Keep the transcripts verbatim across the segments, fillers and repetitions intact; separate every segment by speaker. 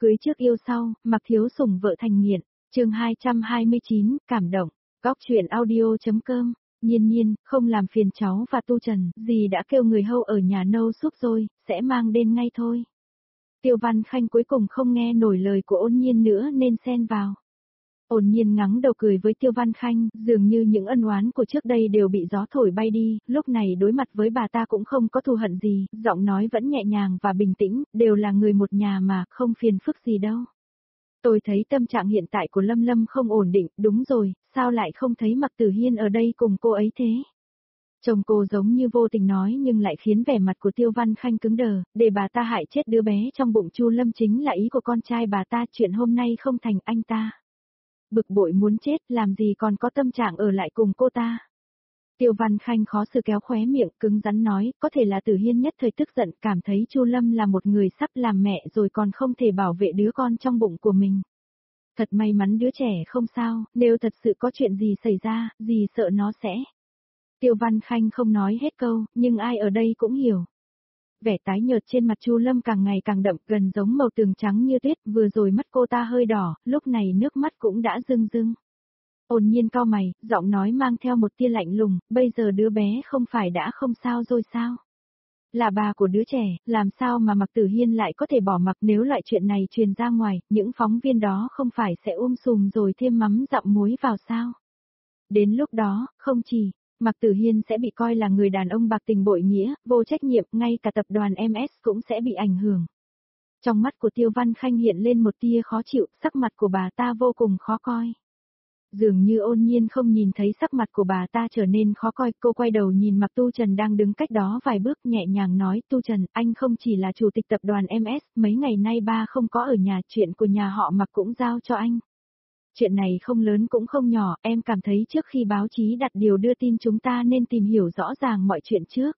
Speaker 1: cưới trước yêu sau, Mạc Thiếu Sủng vợ thành nghiện, chương hai trăm hai mươi chín, cảm động, góc truyện audio.com, Nhiên Nhiên, không làm phiền cháu và Tu Trần, dì đã kêu người hâu ở nhà nấu súp rồi, sẽ mang đến ngay thôi. Tiêu Văn Khanh cuối cùng không nghe nổi lời của Ôn Nhiên nữa nên xen vào. Ôn Nhiên ngắng đầu cười với Tiêu Văn Khanh, dường như những ân oán của trước đây đều bị gió thổi bay đi, lúc này đối mặt với bà ta cũng không có thù hận gì, giọng nói vẫn nhẹ nhàng và bình tĩnh, đều là người một nhà mà, không phiền phức gì đâu. Tôi thấy tâm trạng hiện tại của Lâm Lâm không ổn định, đúng rồi, sao lại không thấy Mạc Tử Hiên ở đây cùng cô ấy thế? Chồng cô giống như vô tình nói nhưng lại khiến vẻ mặt của Tiêu Văn Khanh cứng đờ, để bà ta hại chết đứa bé trong bụng Chu Lâm chính là ý của con trai bà ta, chuyện hôm nay không thành anh ta. Bực bội muốn chết, làm gì còn có tâm trạng ở lại cùng cô ta. Tiêu Văn Khanh khó xử kéo khóe miệng, cứng rắn nói, có thể là Tử Hiên nhất thời tức giận, cảm thấy Chu Lâm là một người sắp làm mẹ rồi còn không thể bảo vệ đứa con trong bụng của mình. Thật may mắn đứa trẻ không sao, nếu thật sự có chuyện gì xảy ra, dì sợ nó sẽ. Tiêu Văn Khanh không nói hết câu, nhưng ai ở đây cũng hiểu. Vẻ tái nhợt trên mặt Chu Lâm càng ngày càng đậm, gần giống màu tường trắng như tuyết, vừa rồi mắt cô ta hơi đỏ, lúc này nước mắt cũng đã rưng rưng. Ôn Nhiên cau mày, giọng nói mang theo một tia lạnh lùng, bây giờ đứa bé không phải đã không sao rồi sao? Là bà của đứa trẻ, làm sao mà Mạc Tử Hiên lại có thể bỏ mặc, nếu loại chuyện này truyền ra ngoài, những phóng viên đó không phải sẽ um sùm rồi thêm mắm dặm muối vào sao? Đến lúc đó, không chỉ Mạc Tử Hiên sẽ bị coi là người đàn ông bạc tình bội nghĩa, vô trách nhiệm, ngay cả tập đoàn em ét cũng sẽ bị ảnh hưởng. Trong mắt của Tiêu Văn Khanh hiện lên một tia khó chịu, sắc mặt của bà ta vô cùng khó coi. Dường như Ôn Nhiên không nhìn thấy sắc mặt của bà ta trở nên khó coi, cô quay đầu nhìn Mạc Tu Trần đang đứng cách đó vài bước, nhẹ nhàng nói, Tu Trần, anh không chỉ là chủ tịch tập đoàn em ét, mấy ngày nay ba không có ở nhà, chuyện của nhà họ Mạc cũng giao cho anh. Chuyện này không lớn cũng không nhỏ, em cảm thấy trước khi báo chí đặt điều đưa tin chúng ta nên tìm hiểu rõ ràng mọi chuyện trước.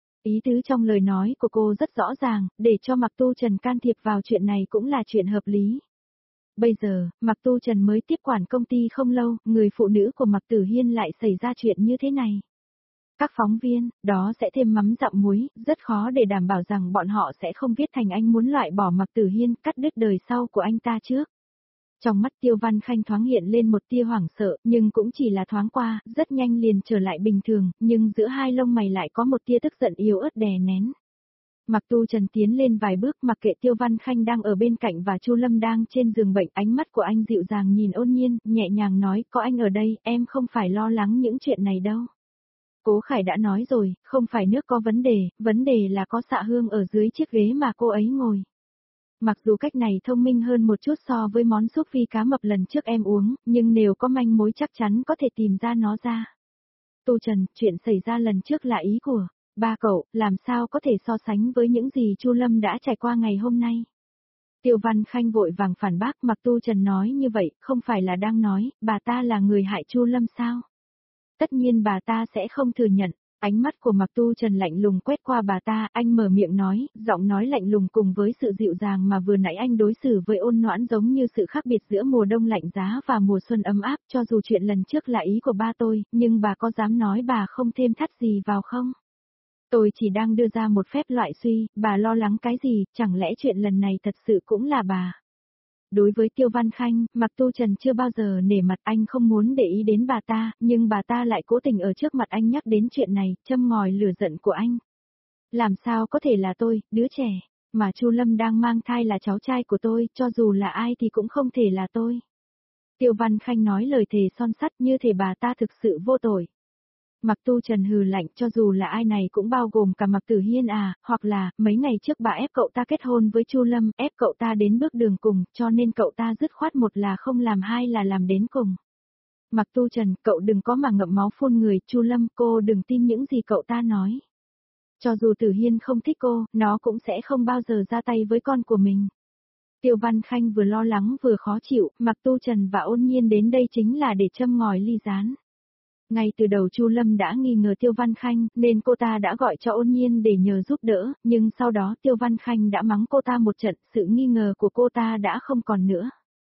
Speaker 1: Ý tứ trong lời nói của cô rất rõ ràng, để cho Mạc Tu Trần can thiệp vào chuyện này cũng là chuyện hợp lý. Bây giờ, Mạc Tu Trần mới tiếp quản công ty không lâu, người phụ nữ của Mạc Tử Hiên lại xảy ra chuyện như thế này. Các phóng viên, đó sẽ thêm mắm dặm muối, rất khó để đảm bảo rằng bọn họ sẽ không viết thành anh muốn loại bỏ Mạc Tử Hiên, cắt đứt đời sau của anh ta trước. Trong mắt Tiêu Văn Khanh thoáng hiện lên một tia hoảng sợ, nhưng cũng chỉ là thoáng qua, rất nhanh liền trở lại bình thường, nhưng giữa hai lông mày lại có một tia tức giận yếu ớt đè nén. Mạc Tu Trần tiến lên vài bước, mặc kệ Tiêu Văn Khanh đang ở bên cạnh và Chu Lâm đang trên giường bệnh, ánh mắt của anh dịu dàng nhìn Ôn Nhiên, nhẹ nhàng nói, có anh ở đây, em không phải lo lắng những chuyện này đâu. Cố Khải đã nói rồi, không phải nước có vấn đề, vấn đề là có xạ hương ở dưới chiếc ghế mà cô ấy ngồi. Mặc dù cách này thông minh hơn một chút so với món súp phi cá mập lần trước em uống, nhưng nếu có manh mối chắc chắn có thể tìm ra nó ra. Tu Trần, chuyện xảy ra lần trước là ý của ba cậu, làm sao có thể so sánh với những gì Chu Lâm đã trải qua ngày hôm nay. Tiêu Văn Khanh vội vàng phản bác, Mạc Tu Trần nói như vậy, không phải là đang nói, bà ta là người hại Chu Lâm sao? Tất nhiên bà ta sẽ không thừa nhận. Ánh mắt của Mạc Tu Trần lạnh lùng quét qua bà ta, anh mở miệng nói, giọng nói lạnh lùng cùng với sự dịu dàng mà vừa nãy anh đối xử với Ôn Noãn giống như sự khác biệt giữa mùa đông lạnh giá và mùa xuân ấm áp, cho dù chuyện lần trước là ý của ba tôi, nhưng bà có dám nói bà không thêm thắt gì vào không? Tôi chỉ đang đưa ra một phép loại suy, bà lo lắng cái gì, chẳng lẽ chuyện lần này thật sự cũng là bà? Đối với Tiêu Văn Khanh, Mạc Tu Trần chưa bao giờ nể mặt, anh không muốn để ý đến bà ta, nhưng bà ta lại cố tình ở trước mặt anh nhắc đến chuyện này, châm ngòi lửa giận của anh. Làm sao có thể là tôi, đứa trẻ, mà Chu Lâm đang mang thai là cháu trai của tôi, cho dù là ai thì cũng không thể là tôi. Tiêu Văn Khanh nói lời thề son sắt như thể bà ta thực sự vô tội. Mạc Tu Trần hừ lạnh, cho dù là ai này cũng bao gồm cả Mạc Tử Hiên à, hoặc là, mấy ngày trước bà ép cậu ta kết hôn với Chu Lâm, ép cậu ta đến bước đường cùng, cho nên cậu ta dứt khoát một là không làm hai là làm đến cùng. Mạc Tu Trần, cậu đừng có mà ngậm máu phun người, Chu Lâm, cô đừng tin những gì cậu ta nói. Cho dù Tử Hiên không thích cô, nó cũng sẽ không bao giờ ra tay với con của mình. Tiêu Văn Khanh vừa lo lắng vừa khó chịu, Mạc Tu Trần và Ôn Nhiên đến đây chính là để châm ngòi ly gián. Ngay từ đầu Chu Lâm đã nghi ngờ Tiêu Văn Khanh, nên cô ta đã gọi cho Ôn Nhiên để nhờ giúp đỡ, nhưng sau đó Tiêu Văn Khanh đã mắng cô ta một trận, sự nghi ngờ của cô ta đã không còn nữa.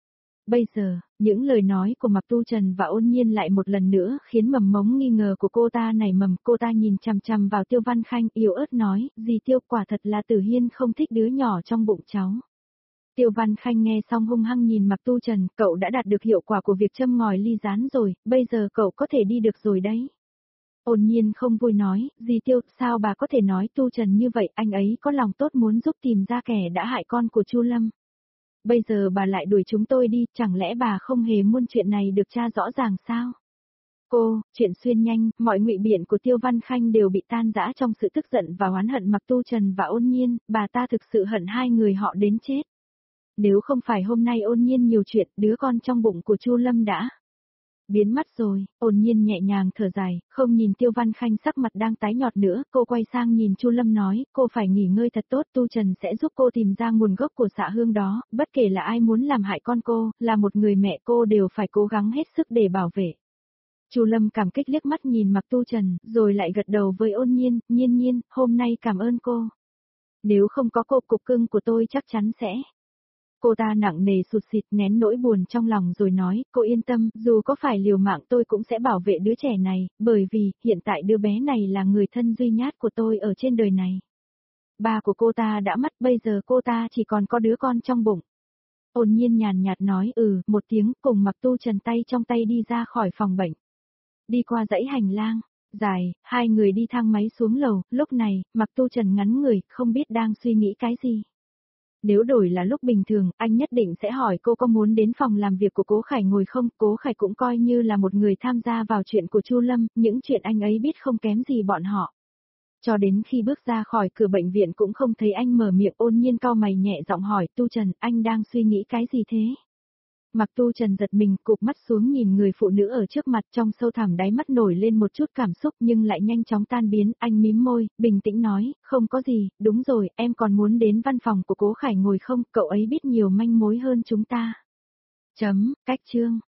Speaker 1: Bây giờ, những lời nói của Mạc Tu Trần và Ôn Nhiên lại một lần nữa khiến mầm mống nghi ngờ của cô ta nảy mầm, cô ta nhìn chằm chằm vào Tiêu Văn Khanh, yếu ớt nói, dì Tiêu, quả thật là Tử Hiên không thích đứa nhỏ trong bụng cháu. Tiêu Văn Khanh nghe xong hung hăng nhìn Mạc Tu Trần, cậu đã đạt được hiệu quả của việc châm ngòi ly rán rồi, bây giờ cậu có thể đi được rồi đấy. Ôn Nhiên không vui nói, dì Tiêu, sao bà có thể nói Tu Trần như vậy, anh ấy có lòng tốt muốn giúp tìm ra kẻ đã hại con của Chu Lâm. Bây giờ bà lại đuổi chúng tôi đi, chẳng lẽ bà không hề muốn chuyện này được tra rõ ràng sao? Cô, chuyện xuyên nhanh, mọi ngụy biện của Tiêu Văn Khanh đều bị tan rã trong sự tức giận và oán hận Mạc Tu Trần và Ôn Nhiên, bà ta thực sự hận hai người họ đến chết. Nếu không phải hôm nay Ôn Nhiên nhiều chuyện, đứa con trong bụng của Chu Lâm đã biến mất rồi. Ôn Nhiên nhẹ nhàng thở dài, không nhìn Tiêu Văn Khanh sắc mặt đang tái nhọt nữa, cô quay sang nhìn Chu Lâm nói, cô phải nghỉ ngơi thật tốt, Tu Trần sẽ giúp cô tìm ra nguồn gốc của xạ hương đó, bất kể là ai muốn làm hại con cô, là một người mẹ cô đều phải cố gắng hết sức để bảo vệ. Chu Lâm cảm kích liếc mắt nhìn Mạc Tu Trần, rồi lại gật đầu với Ôn Nhiên, Nhiên Nhiên, hôm nay cảm ơn cô. Nếu không có cô, cục cưng của tôi chắc chắn sẽ. Cô ta nặng nề sụt sịt nén nỗi buồn trong lòng rồi nói, cô yên tâm, dù có phải liều mạng tôi cũng sẽ bảo vệ đứa trẻ này, bởi vì, hiện tại đứa bé này là người thân duy nhất của tôi ở trên đời này. Ba của cô ta đã mất, bây giờ cô ta chỉ còn có đứa con trong bụng. Ôn Nhiên nhàn nhạt nói ừ, một tiếng, cùng Mạc Tu Trần tay trong tay đi ra khỏi phòng bệnh. Đi qua dãy hành lang dài, hai người đi thang máy xuống lầu, lúc này, Mạc Tu Trần ngắn người, không biết đang suy nghĩ cái gì. Nếu đổi là lúc bình thường, anh nhất định sẽ hỏi cô có muốn đến phòng làm việc của Cố Khải ngồi không, Cố Khải cũng coi như là một người tham gia vào chuyện của Chu Lâm, những chuyện anh ấy biết không kém gì bọn họ. Cho đến khi bước ra khỏi cửa bệnh viện cũng không thấy anh mở miệng. Ôn Nhiên cau mày nhẹ giọng hỏi, Tu Trần, anh đang suy nghĩ cái gì thế? Mạc Tu Trần giật mình, cụp mắt xuống nhìn người phụ nữ ở trước mặt, trong sâu thẳm đáy mắt nổi lên một chút cảm xúc nhưng lại nhanh chóng tan biến, anh mím môi, bình tĩnh nói, không có gì, đúng rồi, em còn muốn đến văn phòng của Cố Khải ngồi không, cậu ấy biết nhiều manh mối hơn chúng ta. Chấm, cách chương.